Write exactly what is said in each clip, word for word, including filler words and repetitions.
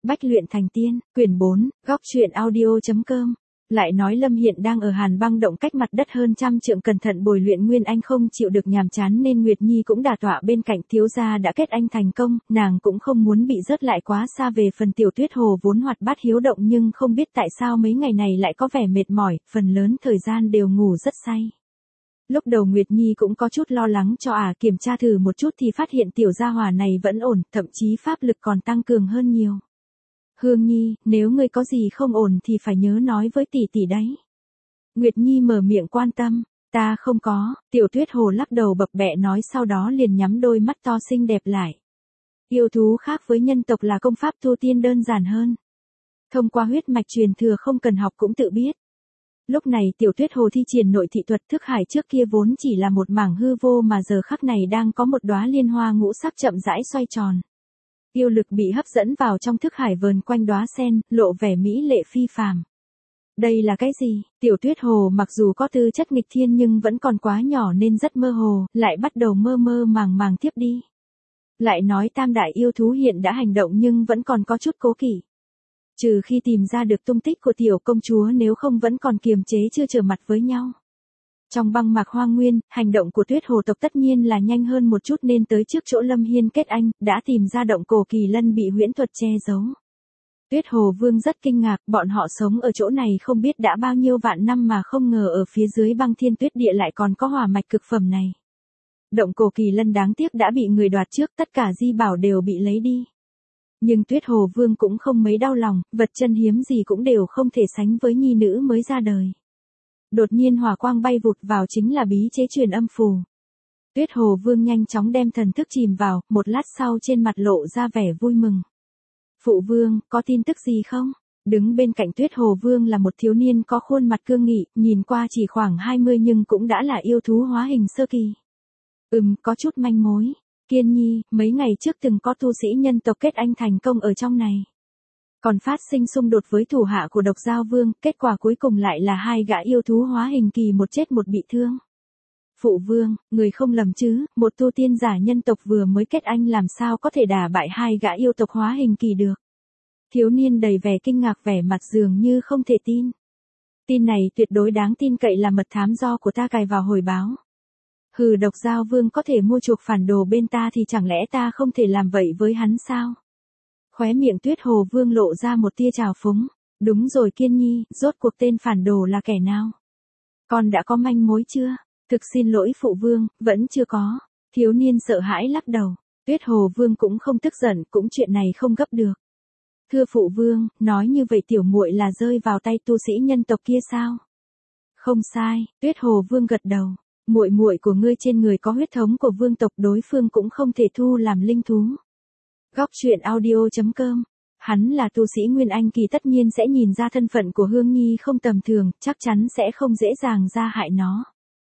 Bách luyện thành tiên, quyển bốn, góc truyện audio.com. Lại nói Lâm Hiện đang ở Hàn Băng Động cách mặt đất hơn trăm trượng cẩn thận bồi luyện Nguyên Anh không chịu được nhàm chán nên Nguyệt Nhi cũng đà tọa bên cạnh. Thiếu gia đã kết anh thành công, nàng cũng không muốn bị rớt lại quá xa. Về phần Tiểu Tuyết Hồ vốn hoạt bát hiếu động nhưng không biết tại sao mấy ngày này lại có vẻ mệt mỏi, phần lớn thời gian đều ngủ rất say. Lúc đầu Nguyệt Nhi cũng có chút lo lắng cho ả, à, kiểm tra thử một chút thì phát hiện tiểu gia hỏa này vẫn ổn, thậm chí pháp lực còn tăng cường hơn nhiều. Hương Nhi, nếu ngươi có gì không ổn thì phải nhớ nói với tỷ tỷ đấy. Nguyệt Nhi mở miệng quan tâm, ta không có, Tiểu Tuyết Hồ lắc đầu bập bẹ nói, sau đó liền nhắm đôi mắt to xinh đẹp lại. Yêu thú khác với nhân tộc là công pháp tu tiên đơn giản hơn. Thông qua huyết mạch truyền thừa không cần học cũng tự biết. Lúc này Tiểu Tuyết Hồ thi triển nội thị thuật, thức hải trước kia vốn chỉ là một mảng hư vô mà giờ khắc này đang có một đóa liên hoa ngũ sắc chậm rãi xoay tròn. Yêu lực bị hấp dẫn vào trong thức hải vờn quanh đóa sen, lộ vẻ mỹ lệ phi phàm. Đây là cái gì? Tiểu Tuyết Hồ mặc dù có tư chất nghịch thiên nhưng vẫn còn quá nhỏ nên rất mơ hồ, lại bắt đầu mơ mơ màng màng tiếp đi. Lại nói tam đại yêu thú hiện đã hành động nhưng vẫn còn có chút cố kỵ. Trừ khi tìm ra được tung tích của tiểu công chúa, nếu không vẫn còn kiềm chế chưa trở mặt với nhau. Trong băng mạc hoang nguyên, hành động của Tuyết Hồ tộc tất nhiên là nhanh hơn một chút nên tới trước chỗ Lâm Hiên kết anh, đã tìm ra động cổ kỳ lân bị huyễn thuật che giấu. Tuyết Hồ Vương rất kinh ngạc, bọn họ sống ở chỗ này không biết đã bao nhiêu vạn năm mà không ngờ ở phía dưới băng thiên tuyết địa lại còn có hỏa mạch cực phẩm này. Động cổ kỳ lân đáng tiếc đã bị người đoạt trước, tất cả di bảo đều bị lấy đi. Nhưng Tuyết Hồ Vương cũng không mấy đau lòng, vật chân hiếm gì cũng đều không thể sánh với nhi nữ mới ra đời. Đột nhiên hỏa quang bay vụt vào, chính là bí chế truyền âm phù. Tuyết Hồ Vương nhanh chóng đem thần thức chìm vào, một lát sau trên mặt lộ ra vẻ vui mừng. Phụ Vương, có tin tức gì không? Đứng bên cạnh Tuyết Hồ Vương là một thiếu niên có khuôn mặt cương nghị, nhìn qua chỉ khoảng hai mươi nhưng cũng đã là yêu thú hóa hình sơ kỳ. Ừm, có chút manh mối. Kiên Nhi, mấy ngày trước từng có tu sĩ nhân tộc kết anh thành công ở trong này. Còn phát sinh xung đột với thủ hạ của Độc Giao Vương, kết quả cuối cùng lại là hai gã yêu thú hóa hình kỳ, một chết một bị thương. Phụ Vương, người không lầm chứ, một tu tiên giả nhân tộc vừa mới kết anh làm sao có thể đả bại hai gã yêu tộc hóa hình kỳ được. Thiếu niên đầy vẻ kinh ngạc, vẻ mặt dường như không thể tin. Tin này tuyệt đối đáng tin cậy, là mật thám do của ta cài vào hồi báo. Hừ, Độc Giao Vương có thể mua chuộc phản đồ bên ta thì chẳng lẽ ta không thể làm vậy với hắn sao? Khóe miệng Tuyết Hồ Vương lộ ra một tia trào phúng. Đúng rồi Kiên Nhi, rốt cuộc tên phản đồ là kẻ nào? Con đã có manh mối chưa? Thực xin lỗi Phụ Vương, vẫn chưa có. Thiếu niên sợ hãi lắc đầu. Tuyết Hồ Vương cũng không tức giận, cũng chuyện này không gấp được. Thưa Phụ Vương, nói như vậy tiểu muội là rơi vào tay tu sĩ nhân tộc kia sao? Không sai, Tuyết Hồ Vương gật đầu. Muội muội của ngươi trên người có huyết thống của vương tộc, đối phương cũng không thể thu làm linh thú. Góc truyện audio.com. Hắn là tu sĩ Nguyên Anh kỳ, tất nhiên sẽ nhìn ra thân phận của Hương Nhi không tầm thường, chắc chắn sẽ không dễ dàng ra hại nó.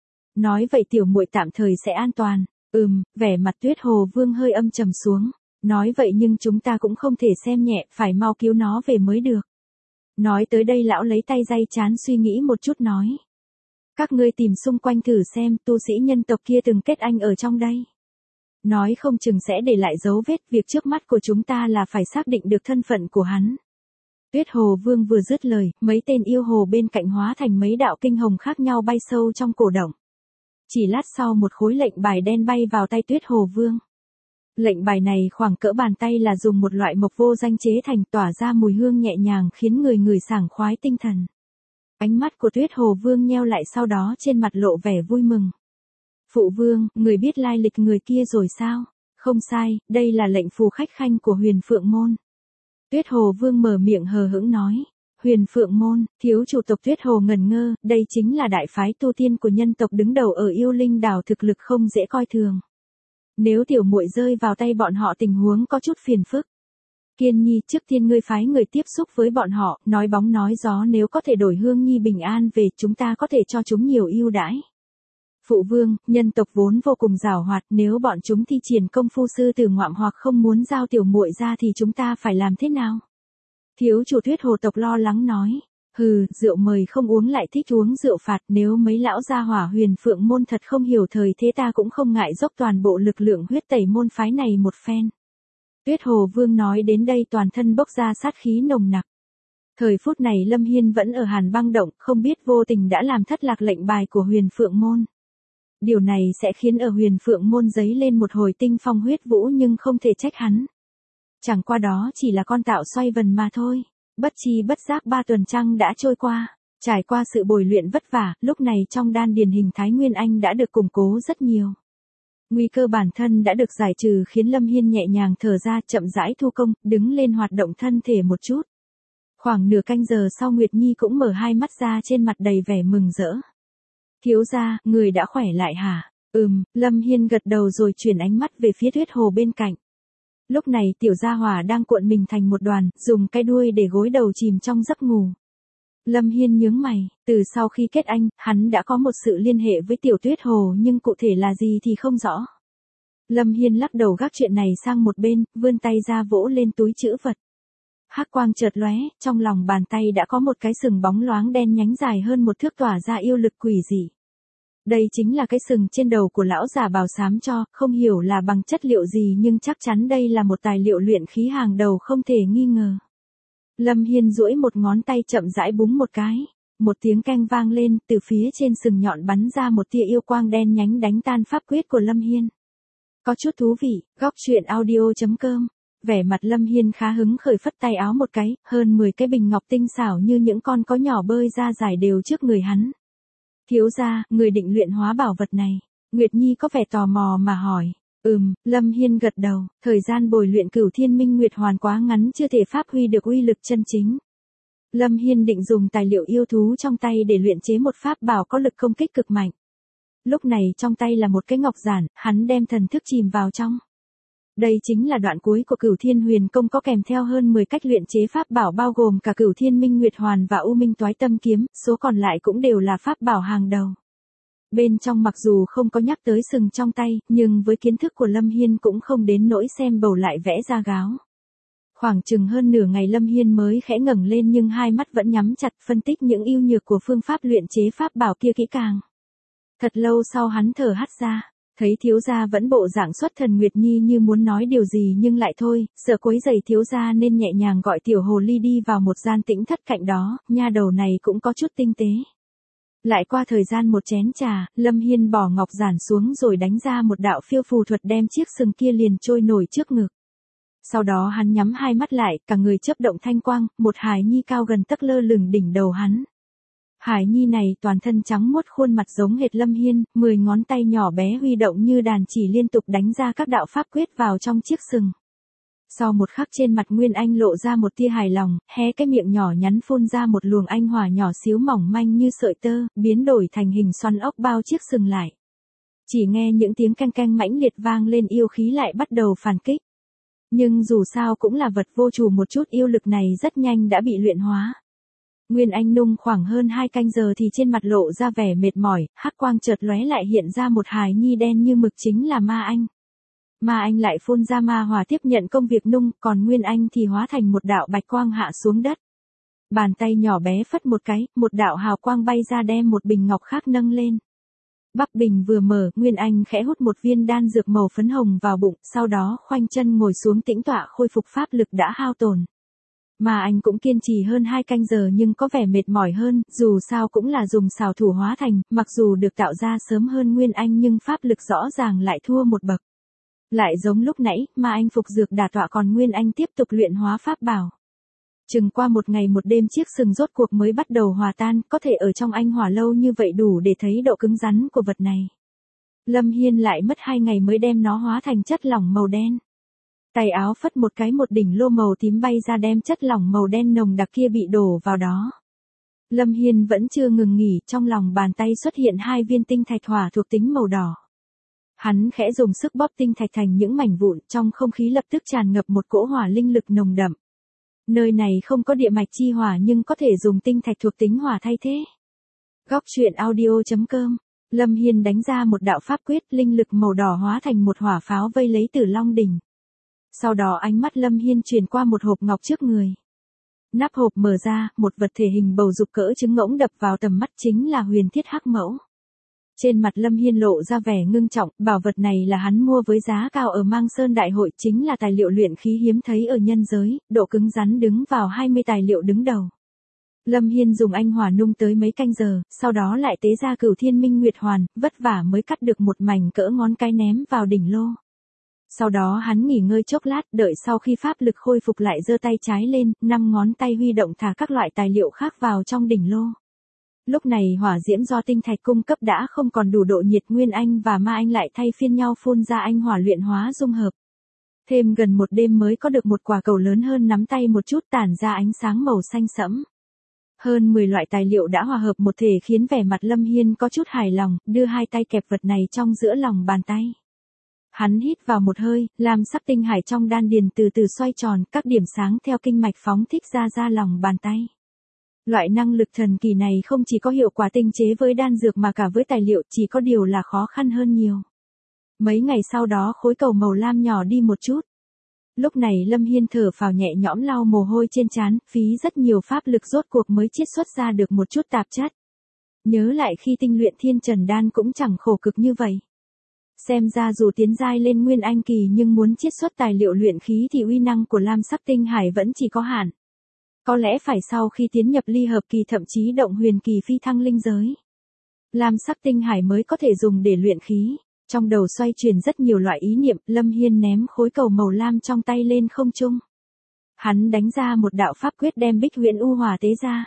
Nói vậy tiểu muội tạm thời sẽ an toàn. Ừm, vẻ mặt Tuyết Hồ Vương hơi âm trầm xuống. Nói vậy nhưng chúng ta cũng không thể xem nhẹ, phải mau cứu nó về mới được. Nói tới đây lão lấy tay day trán suy nghĩ một chút nói. Các ngươi tìm xung quanh thử xem, tu sĩ nhân tộc kia từng kết anh ở trong đây. Nói không chừng sẽ để lại dấu vết, việc trước mắt của chúng ta là phải xác định được thân phận của hắn. Tuyết Hồ Vương vừa dứt lời, mấy tên yêu hồ bên cạnh hóa thành mấy đạo kinh hồng khác nhau bay sâu trong cổ động. Chỉ lát sau một khối lệnh bài đen bay vào tay Tuyết Hồ Vương. Lệnh bài này khoảng cỡ bàn tay, là dùng một loại mộc vô danh chế thành, tỏa ra mùi hương nhẹ nhàng khiến người người sảng khoái tinh thần. Ánh mắt của Tuyết Hồ Vương nheo lại, sau đó trên mặt lộ vẻ vui mừng. Phụ Vương, người biết lai lịch người kia rồi sao? Không sai, đây là lệnh phù khách khanh của Huyền Phượng Môn. Tuyết Hồ Vương mở miệng hờ hững nói. Huyền Phượng Môn, thiếu chủ tộc Tuyết Hồ ngẩn ngơ, đây chính là đại phái tu tiên của nhân tộc đứng đầu ở Yêu Linh đảo, thực lực không dễ coi thường. Nếu tiểu muội rơi vào tay bọn họ tình huống có chút phiền phức. Kiên Nhi, trước tiên ngươi phái người tiếp xúc với bọn họ, nói bóng nói gió, nếu có thể đổi Hương Nhi bình an về, chúng ta có thể cho chúng nhiều ưu đãi. Phụ Vương, nhân tộc vốn vô cùng giàu hoạt, nếu bọn chúng thi triển công phu sư tử ngoạm hoặc không muốn giao tiểu muội ra thì chúng ta phải làm thế nào? Thiếu chủ Tuyết Hồ tộc lo lắng nói. Hừ, rượu mời không uống lại thích uống rượu phạt, nếu mấy lão gia hỏa Huyền Phượng Môn thật không hiểu thời thế, ta cũng không ngại dốc toàn bộ lực lượng huyết tẩy môn phái này một phen. Tuyết Hồ Vương nói đến đây toàn thân bốc ra sát khí nồng nặc. Thời phút này Lâm Hiên vẫn ở Hàn Băng Động, không biết vô tình đã làm thất lạc lệnh bài của Huyền Phượng Môn. Điều này sẽ khiến ở Huyền Phượng Môn giấy lên một hồi tinh phong huyết vũ nhưng không thể trách hắn. Chẳng qua đó chỉ là con tạo xoay vần mà thôi. Bất chi bất giác ba tuần trăng đã trôi qua. Trải qua sự bồi luyện vất vả, lúc này trong đan điền hình Thái Nguyên Anh đã được củng cố rất nhiều. Nguy cơ bản thân đã được giải trừ khiến Lâm Hiên nhẹ nhàng thở ra, chậm rãi thu công, đứng lên hoạt động thân thể một chút. Khoảng nửa canh giờ sau Nguyệt Nhi cũng mở hai mắt ra, trên mặt đầy vẻ mừng rỡ. Thiếu gia, người đã khỏe lại hả? Ừm, Lâm Hiên gật đầu rồi chuyển ánh mắt về phía Tuyết Hồ bên cạnh. Lúc này tiểu gia hỏa đang cuộn mình thành một đoàn, dùng cái đuôi để gối đầu chìm trong giấc ngủ. Lâm Hiên nhướng mày, từ sau khi kết anh, hắn đã có một sự liên hệ với tiểu Tuyết Hồ nhưng cụ thể là gì thì không rõ. Lâm Hiên lắc đầu gác chuyện này sang một bên, vươn tay ra vỗ lên túi trữ vật. Hắc quang chợt lóe, trong lòng bàn tay đã có một cái sừng bóng loáng đen nhánh dài hơn một thước tỏa ra yêu lực quỷ dị. Đây chính là cái sừng trên đầu của lão già bào xám cho, không hiểu là bằng chất liệu gì nhưng chắc chắn đây là một tài liệu luyện khí hàng đầu không thể nghi ngờ. Lâm Hiên duỗi một ngón tay chậm rãi búng một cái, một tiếng keng vang lên, từ phía trên sừng nhọn bắn ra một tia yêu quang đen nhánh đánh tan pháp quyết của Lâm Hiên. Có chút thú vị, góc truyện audio chấm com. Vẻ mặt Lâm Hiên khá hứng khởi, phất tay áo một cái, hơn mười cái bình ngọc tinh xảo như những con có nhỏ bơi ra giải đều trước người hắn. Thiếu gia, người định luyện hóa bảo vật này. Nguyệt Nhi có vẻ tò mò mà hỏi. Ừm, Lâm Hiên gật đầu, thời gian bồi luyện Cửu Thiên Minh Nguyệt Hoàn quá ngắn, chưa thể phát huy được uy lực chân chính. Lâm Hiên định dùng tài liệu yêu thú trong tay để luyện chế một pháp bảo có lực công kích cực mạnh. Lúc này trong tay là một cái ngọc giản, hắn đem thần thức chìm vào trong. Đây chính là đoạn cuối của Cửu Thiên Huyền Công, có kèm theo hơn mười cách luyện chế pháp bảo bao gồm cả Cửu Thiên Minh Nguyệt Hoàn và U Minh Toái Tâm Kiếm, số còn lại cũng đều là pháp bảo hàng đầu. Bên trong mặc dù không có nhắc tới sừng trong tay, nhưng với kiến thức của Lâm Hiên cũng không đến nỗi xem bầu lại vẽ ra gáo. Khoảng chừng hơn nửa ngày Lâm Hiên mới khẽ ngẩng lên nhưng hai mắt vẫn nhắm chặt, phân tích những ưu nhược của phương pháp luyện chế pháp bảo kia kỹ càng. Thật lâu sau hắn thở hắt ra. Thấy thiếu gia vẫn bộ dạng xuất thần, Nguyệt Nhi như muốn nói điều gì nhưng lại thôi, sợ quấy rầy thiếu gia nên nhẹ nhàng gọi tiểu hồ ly đi vào một gian tĩnh thất cạnh đó, nha đầu này cũng có chút tinh tế. Lại qua thời gian một chén trà, Lâm Hiên bỏ ngọc giản xuống rồi đánh ra một đạo phiêu phù thuật đem chiếc sừng kia liền trôi nổi trước ngực. Sau đó hắn nhắm hai mắt lại, cả người chớp động thanh quang, một hài nhi cao gần tấc lơ lửng đỉnh đầu hắn. Hải nhi này toàn thân trắng muốt, khuôn mặt giống hệt Lâm Hiên, mười ngón tay nhỏ bé huy động như đàn chỉ liên tục đánh ra các đạo pháp quyết vào trong chiếc sừng. Sau một khắc trên mặt Nguyên Anh lộ ra một tia hài lòng, hé cái miệng nhỏ nhắn phun ra một luồng anh hỏa nhỏ xíu mỏng manh như sợi tơ, biến đổi thành hình xoắn ốc bao chiếc sừng lại. Chỉ nghe những tiếng canh canh mãnh liệt vang lên, yêu khí lại bắt đầu phản kích. Nhưng dù sao cũng là vật vô chủ, một chút yêu lực này rất nhanh đã bị luyện hóa. Nguyên Anh nung khoảng hơn hai canh giờ thì trên mặt lộ ra vẻ mệt mỏi, hắc quang chợt lóe lại hiện ra một hài nhi đen như mực, chính là Ma Anh. Ma Anh lại phun ra ma hỏa tiếp nhận công việc nung, còn Nguyên Anh thì hóa thành một đạo bạch quang hạ xuống đất. Bàn tay nhỏ bé phất một cái, một đạo hào quang bay ra đem một bình ngọc khác nâng lên. Bắc bình vừa mở, Nguyên Anh khẽ hút một viên đan dược màu phấn hồng vào bụng, sau đó khoanh chân ngồi xuống tĩnh tọa khôi phục pháp lực đã hao tổn. Mà anh cũng kiên trì hơn hai canh giờ nhưng có vẻ mệt mỏi hơn, dù sao cũng là dùng xảo thủ hóa thành, mặc dù được tạo ra sớm hơn Nguyên Anh nhưng pháp lực rõ ràng lại thua một bậc. Lại giống lúc nãy, mà anh phục dược đả tọa còn Nguyên Anh tiếp tục luyện hóa pháp bảo. Chừng qua một ngày một đêm chiếc sừng rốt cuộc mới bắt đầu hòa tan, có thể ở trong anh hỏa lâu như vậy đủ để thấy độ cứng rắn của vật này. Lâm Hiên lại mất hai ngày mới đem nó hóa thành chất lỏng màu đen. Tay áo phất một cái, một đỉnh lô màu tím bay ra đem chất lỏng màu đen nồng đặc kia bị đổ vào đó. Lâm Hiên vẫn chưa ngừng nghỉ, trong lòng bàn tay xuất hiện hai viên tinh thạch hỏa thuộc tính màu đỏ. Hắn khẽ dùng sức bóp tinh thạch thành những mảnh vụn, trong không khí lập tức tràn ngập một cỗ hỏa linh lực nồng đậm. Nơi này không có địa mạch chi hỏa nhưng có thể dùng tinh thạch thuộc tính hỏa thay thế. Góc truyện audio chấm com. Lâm Hiên đánh ra một đạo pháp quyết, linh lực màu đỏ hóa thành một hỏa pháo vây lấy Tử Long đỉnh. Sau đó ánh mắt Lâm Hiên truyền qua một hộp ngọc trước người. Nắp hộp mở ra, một vật thể hình bầu dục cỡ trứng ngỗng đập vào tầm mắt, chính là huyền thiết hắc mẫu. Trên mặt Lâm Hiên lộ ra vẻ ngưng trọng, bảo vật này là hắn mua với giá cao ở Mang Sơn Đại hội, chính là tài liệu luyện khí hiếm thấy ở nhân giới, độ cứng rắn đứng vào hai mươi tài liệu đứng đầu. Lâm Hiên dùng anh hỏa nung tới mấy canh giờ, sau đó lại tế ra Cửu Thiên Minh Nguyệt Hoàn, vất vả mới cắt được một mảnh cỡ ngón cái ném vào đỉnh lô. Sau đó hắn nghỉ ngơi chốc lát, đợi sau khi pháp lực khôi phục lại giơ tay trái lên, năm ngón tay huy động thả các loại tài liệu khác vào trong đỉnh lô. Lúc này hỏa diễm do tinh thạch cung cấp đã không còn đủ độ nhiệt, Nguyên Anh và Ma Anh lại thay phiên nhau phun ra anh hỏa luyện hóa dung hợp. Thêm gần một đêm mới có được một quả cầu lớn hơn nắm tay một chút, tản ra ánh sáng màu xanh sẫm. Hơn mười loại tài liệu đã hòa hợp một thể khiến vẻ mặt Lâm Hiên có chút hài lòng, đưa hai tay kẹp vật này trong giữa lòng bàn tay. Hắn hít vào một hơi, lam sắc tinh hải trong đan điền từ từ xoay tròn, các điểm sáng theo kinh mạch phóng thích ra ra lòng bàn tay. Loại năng lực thần kỳ này không chỉ có hiệu quả tinh chế với đan dược mà cả với tài liệu, chỉ có điều là khó khăn hơn nhiều. Mấy ngày sau đó khối cầu màu lam nhỏ đi một chút. Lúc này Lâm Hiên thở phào nhẹ nhõm lau mồ hôi trên trán, phí rất nhiều pháp lực rốt cuộc mới chiết xuất ra được một chút tạp chất. Nhớ lại khi tinh luyện thiên trần đan cũng chẳng khổ cực như vậy. Xem ra dù tiến giai lên Nguyên Anh kỳ nhưng muốn chiết xuất tài liệu luyện khí thì uy năng của lam sắc tinh hải vẫn chỉ có hạn. Có lẽ phải sau khi tiến nhập ly hợp kỳ thậm chí động huyền kỳ phi thăng linh giới, lam sắc tinh hải mới có thể dùng để luyện khí. Trong đầu xoay chuyển rất nhiều loại ý niệm, Lâm Hiên ném khối cầu màu lam trong tay lên không trung. Hắn đánh ra một đạo pháp quyết đem Bích Huyễn U Hỏa tế ra.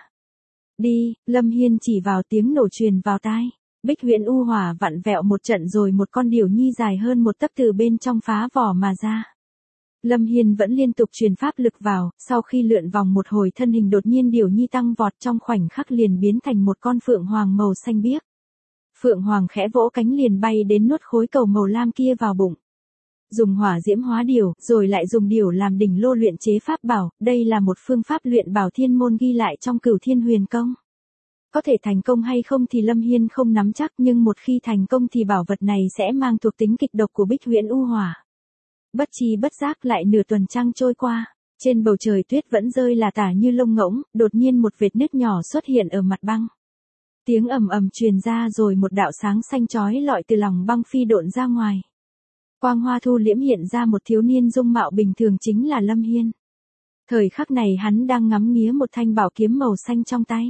Đi, Lâm Hiên chỉ vào tiếng nổ truyền vào tai. Bích Huyễn U Hỏa vặn vẹo một trận rồi một con điểu nhi dài hơn một tấc từ bên trong phá vỏ mà ra. Lâm Hiên vẫn liên tục truyền pháp lực vào, sau khi lượn vòng một hồi thân hình đột nhiên điểu nhi tăng vọt, trong khoảnh khắc liền biến thành một con phượng hoàng màu xanh biếc. Phượng hoàng khẽ vỗ cánh liền bay đến nuốt khối cầu màu lam kia vào bụng. Dùng hỏa diễm hóa điểu, rồi lại dùng điểu làm đỉnh lô luyện chế pháp bảo, đây là một phương pháp luyện bảo thiên môn ghi lại trong Cửu Thiên Huyền Công. Có thể thành công hay không thì Lâm Hiên không nắm chắc, nhưng một khi thành công thì bảo vật này sẽ mang thuộc tính kịch độc của Bích Huyễn U Hỏa. Bất chi bất giác lại nửa tuần trăng trôi qua, trên bầu trời tuyết vẫn rơi là tả như lông ngỗng, đột nhiên một vệt nứt nhỏ xuất hiện ở mặt băng. Tiếng ầm ầm truyền ra rồi một đạo sáng xanh chói lọi từ lòng băng phi độn ra ngoài. Quang hoa thu liễm hiện ra một thiếu niên dung mạo bình thường, chính là Lâm Hiên. Thời khắc này hắn đang ngắm nghía một thanh bảo kiếm màu xanh trong tay.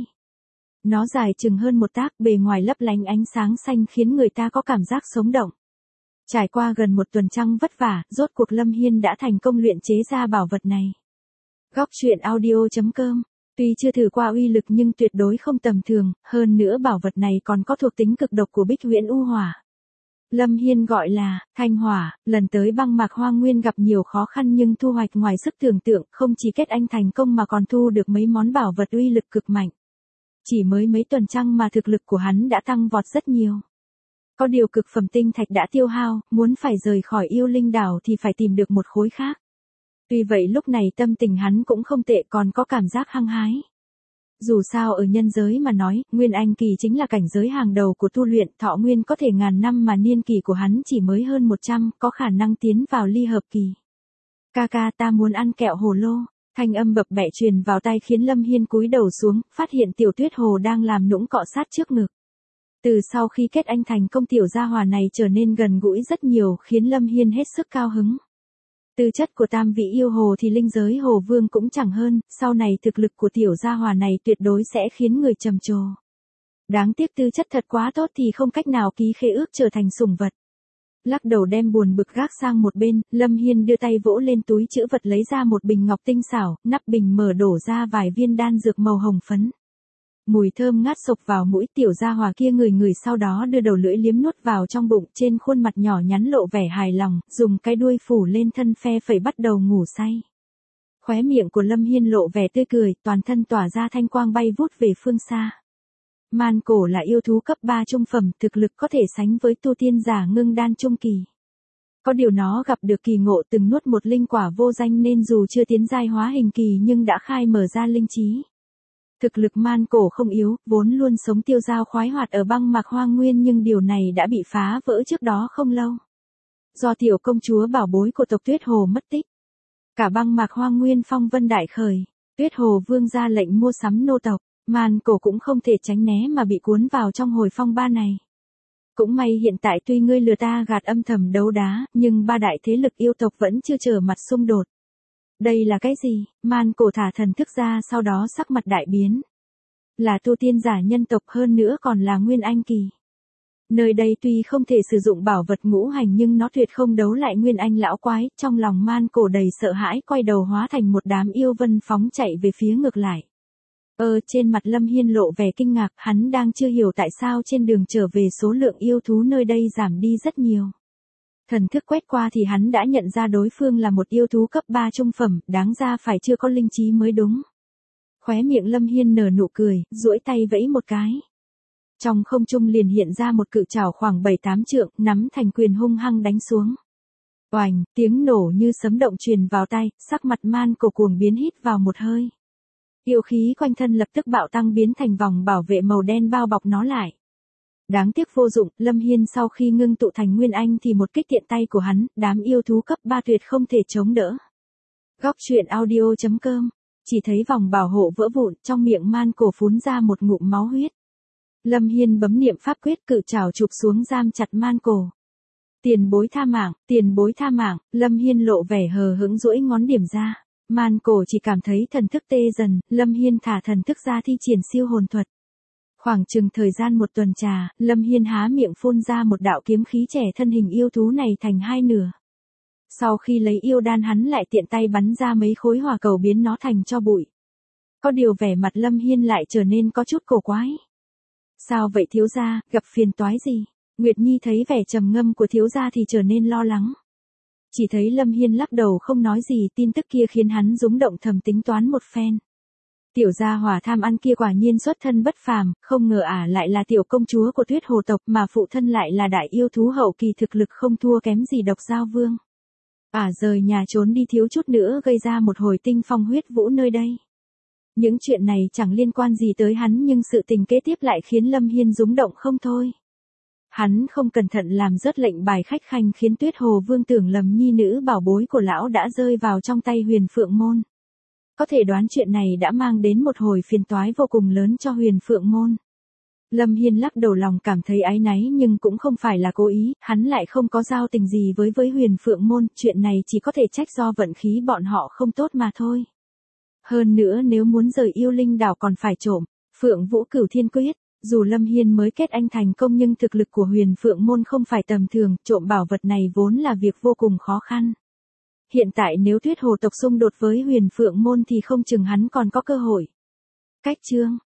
Nó dài chừng hơn một tấc, bề ngoài lấp lánh ánh sáng xanh khiến người ta có cảm giác sống động. Trải qua gần một tuần trăng vất vả, rốt cuộc Lâm Hiên đã thành công luyện chế ra bảo vật này. Góc truyện audio chấm com. Tuy chưa thử qua uy lực nhưng tuyệt đối không tầm thường, hơn nữa bảo vật này còn có thuộc tính cực độc của Bích Huyễn U Hỏa. Lâm Hiên gọi là Thanh Hỏa, lần tới băng mạc hoang nguyên gặp nhiều khó khăn nhưng thu hoạch ngoài sức tưởng tượng, không chỉ kết anh thành công mà còn thu được mấy món bảo vật uy lực cực mạnh. Chỉ mới mấy tuần trăng mà thực lực của hắn đã tăng vọt rất nhiều. Có điều cực phẩm tinh thạch đã tiêu hao, muốn phải rời khỏi yêu linh đảo thì phải tìm được một khối khác. Tuy vậy lúc này tâm tình hắn cũng không tệ, còn có cảm giác hăng hái. Dù sao ở nhân giới mà nói, Nguyên Anh kỳ chính là cảnh giới hàng đầu của tu luyện, thọ nguyên có thể ngàn năm mà niên kỳ của hắn chỉ mới hơn một trăm, có khả năng tiến vào ly hợp kỳ. Ca ca, ta muốn ăn kẹo hồ lô. Thanh âm bập bẹ truyền vào tai khiến Lâm Hiên cúi đầu xuống, phát hiện Tiểu Tuyết Hồ đang làm nũng cọ sát trước ngực. Từ sau khi kết anh thành công, tiểu gia hỏa này trở nên gần gũi rất nhiều, khiến Lâm Hiên hết sức cao hứng. Tư chất của tam vị yêu hồ thì linh giới hồ vương cũng chẳng hơn, sau này thực lực của tiểu gia hỏa này tuyệt đối sẽ khiến người trầm trồ. Đáng tiếc tư chất thật quá tốt thì không cách nào ký khế ước trở thành sủng vật. Lắc đầu đem buồn bực gác sang một bên, Lâm Hiên đưa tay vỗ lên túi trữ vật lấy ra một bình ngọc tinh xảo, nắp bình mở đổ ra vài viên đan dược màu hồng phấn. Mùi thơm ngát sộc vào mũi, tiểu gia hỏa kia ngửi ngửi sau đó đưa đầu lưỡi liếm nuốt vào trong bụng, trên khuôn mặt nhỏ nhắn lộ vẻ hài lòng, dùng cái đuôi phủ lên thân phe phẩy bắt đầu ngủ say. Khóe miệng của Lâm Hiên lộ vẻ tươi cười, toàn thân tỏa ra thanh quang bay vút về phương xa. Man cổ là yêu thú cấp ba trung phẩm, thực lực có thể sánh với tu tiên giả ngưng đan trung kỳ. Có điều nó gặp được kỳ ngộ từng nuốt một linh quả vô danh nên dù chưa tiến giai hóa hình kỳ nhưng đã khai mở ra linh trí. Thực lực man cổ không yếu, vốn luôn sống tiêu dao khoái hoạt ở băng mạc hoang nguyên nhưng điều này đã bị phá vỡ trước đó không lâu. Do tiểu công chúa bảo bối của tộc Tuyết Hồ mất tích. Cả băng mạc hoang nguyên phong vân đại khởi, Tuyết Hồ vương ra lệnh mua sắm nô tộc, man cổ cũng không thể tránh né mà bị cuốn vào trong hồi phong ba này. Cũng may hiện tại tuy ngươi lừa ta gạt âm thầm đấu đá, nhưng ba đại thế lực yêu tộc vẫn chưa trở mặt xung đột. Đây là cái gì? Man Cổ thả thần thức ra sau đó sắc mặt đại biến. Là tu tiên giả nhân tộc hơn nữa còn là Nguyên Anh kỳ. Nơi đây tuy không thể sử dụng bảo vật ngũ hành nhưng nó tuyệt không đấu lại Nguyên Anh lão quái, trong lòng Man Cổ đầy sợ hãi quay đầu hóa thành một đám yêu vân phóng chạy về phía ngược lại. Ờ trên mặt Lâm Hiên lộ vẻ kinh ngạc, hắn đang chưa hiểu tại sao trên đường trở về số lượng yêu thú nơi đây giảm đi rất nhiều. Thần thức quét qua thì hắn đã nhận ra đối phương là một yêu thú cấp ba trung phẩm, đáng ra phải chưa có linh trí mới đúng. Khóe miệng Lâm Hiên nở nụ cười, duỗi tay vẫy một cái. Trong không trung liền hiện ra một cự trảo khoảng bảy tám trượng, nắm thành quyền hung hăng đánh xuống. Oành, tiếng nổ như sấm động truyền vào tai, sắc mặt Man Cổ cuồng biến hít vào một hơi. Yêu khí quanh thân lập tức bạo tăng biến thành vòng bảo vệ màu đen bao bọc nó lại. Đáng tiếc vô dụng, Lâm Hiên sau khi ngưng tụ thành Nguyên Anh thì một kích tiện tay của hắn, đám yêu thú cấp ba tuyệt không thể chống đỡ. Góc truyện audio chấm com, chỉ thấy vòng bảo hộ vỡ vụn, trong miệng Man Cổ phun ra một ngụm máu huyết. Lâm Hiên bấm niệm pháp quyết cự trảo chụp xuống giam chặt Man Cổ. Tiền bối tha mạng, tiền bối tha mạng, Lâm Hiên lộ vẻ hờ hững duỗi ngón điểm ra. Man Cổ chỉ cảm thấy thần thức tê dần, Lâm Hiên thả thần thức ra thi triển siêu hồn thuật. Khoảng chừng thời gian một tuần trà, Lâm Hiên há miệng phun ra một đạo kiếm khí trẻ thân hình yêu thú này thành hai nửa. Sau khi lấy yêu đan hắn lại tiện tay bắn ra mấy khối hỏa cầu biến nó thành cho bụi. Có điều vẻ mặt Lâm Hiên lại trở nên có chút cổ quái. Sao vậy thiếu gia, gặp phiền toái gì? Nguyệt Nhi thấy vẻ trầm ngâm của thiếu gia thì trở nên lo lắng. Chỉ thấy Lâm Hiên lắc đầu không nói gì, tin tức kia khiến hắn rúng động thầm tính toán một phen. Tiểu gia hỏa tham ăn kia quả nhiên xuất thân bất phàm, không ngờ ả lại là tiểu công chúa của Tuyết Hồ tộc mà phụ thân lại là đại yêu thú hậu kỳ thực lực không thua kém gì Độc Giao Vương. Ả rời nhà trốn đi thiếu chút nữa gây ra một hồi tinh phong huyết vũ nơi đây. Những chuyện này chẳng liên quan gì tới hắn nhưng sự tình kế tiếp lại khiến Lâm Hiên rúng động không thôi. Hắn không cẩn thận làm rớt lệnh bài khách khanh khiến Tuyết Hồ Vương tưởng lầm nhi nữ bảo bối của lão đã rơi vào trong tay Huyền Phượng Môn. Có thể đoán chuyện này đã mang đến một hồi phiền toái vô cùng lớn cho Huyền Phượng Môn. Lâm Hiên lắc đầu lòng cảm thấy áy náy nhưng cũng không phải là cố ý, hắn lại không có giao tình gì với với Huyền Phượng Môn, chuyện này chỉ có thể trách do vận khí bọn họ không tốt mà thôi. Hơn nữa nếu muốn rời yêu linh đảo còn phải trộm, Phượng Vũ Cửu Thiên Quyết. Dù Lâm Hiên mới kết anh thành công nhưng thực lực của Huyền Phượng Môn không phải tầm thường, trộm bảo vật này vốn là việc vô cùng khó khăn. Hiện tại nếu Tuyết Hồ tộc xung đột với Huyền Phượng Môn thì không chừng hắn còn có cơ hội. Cách chương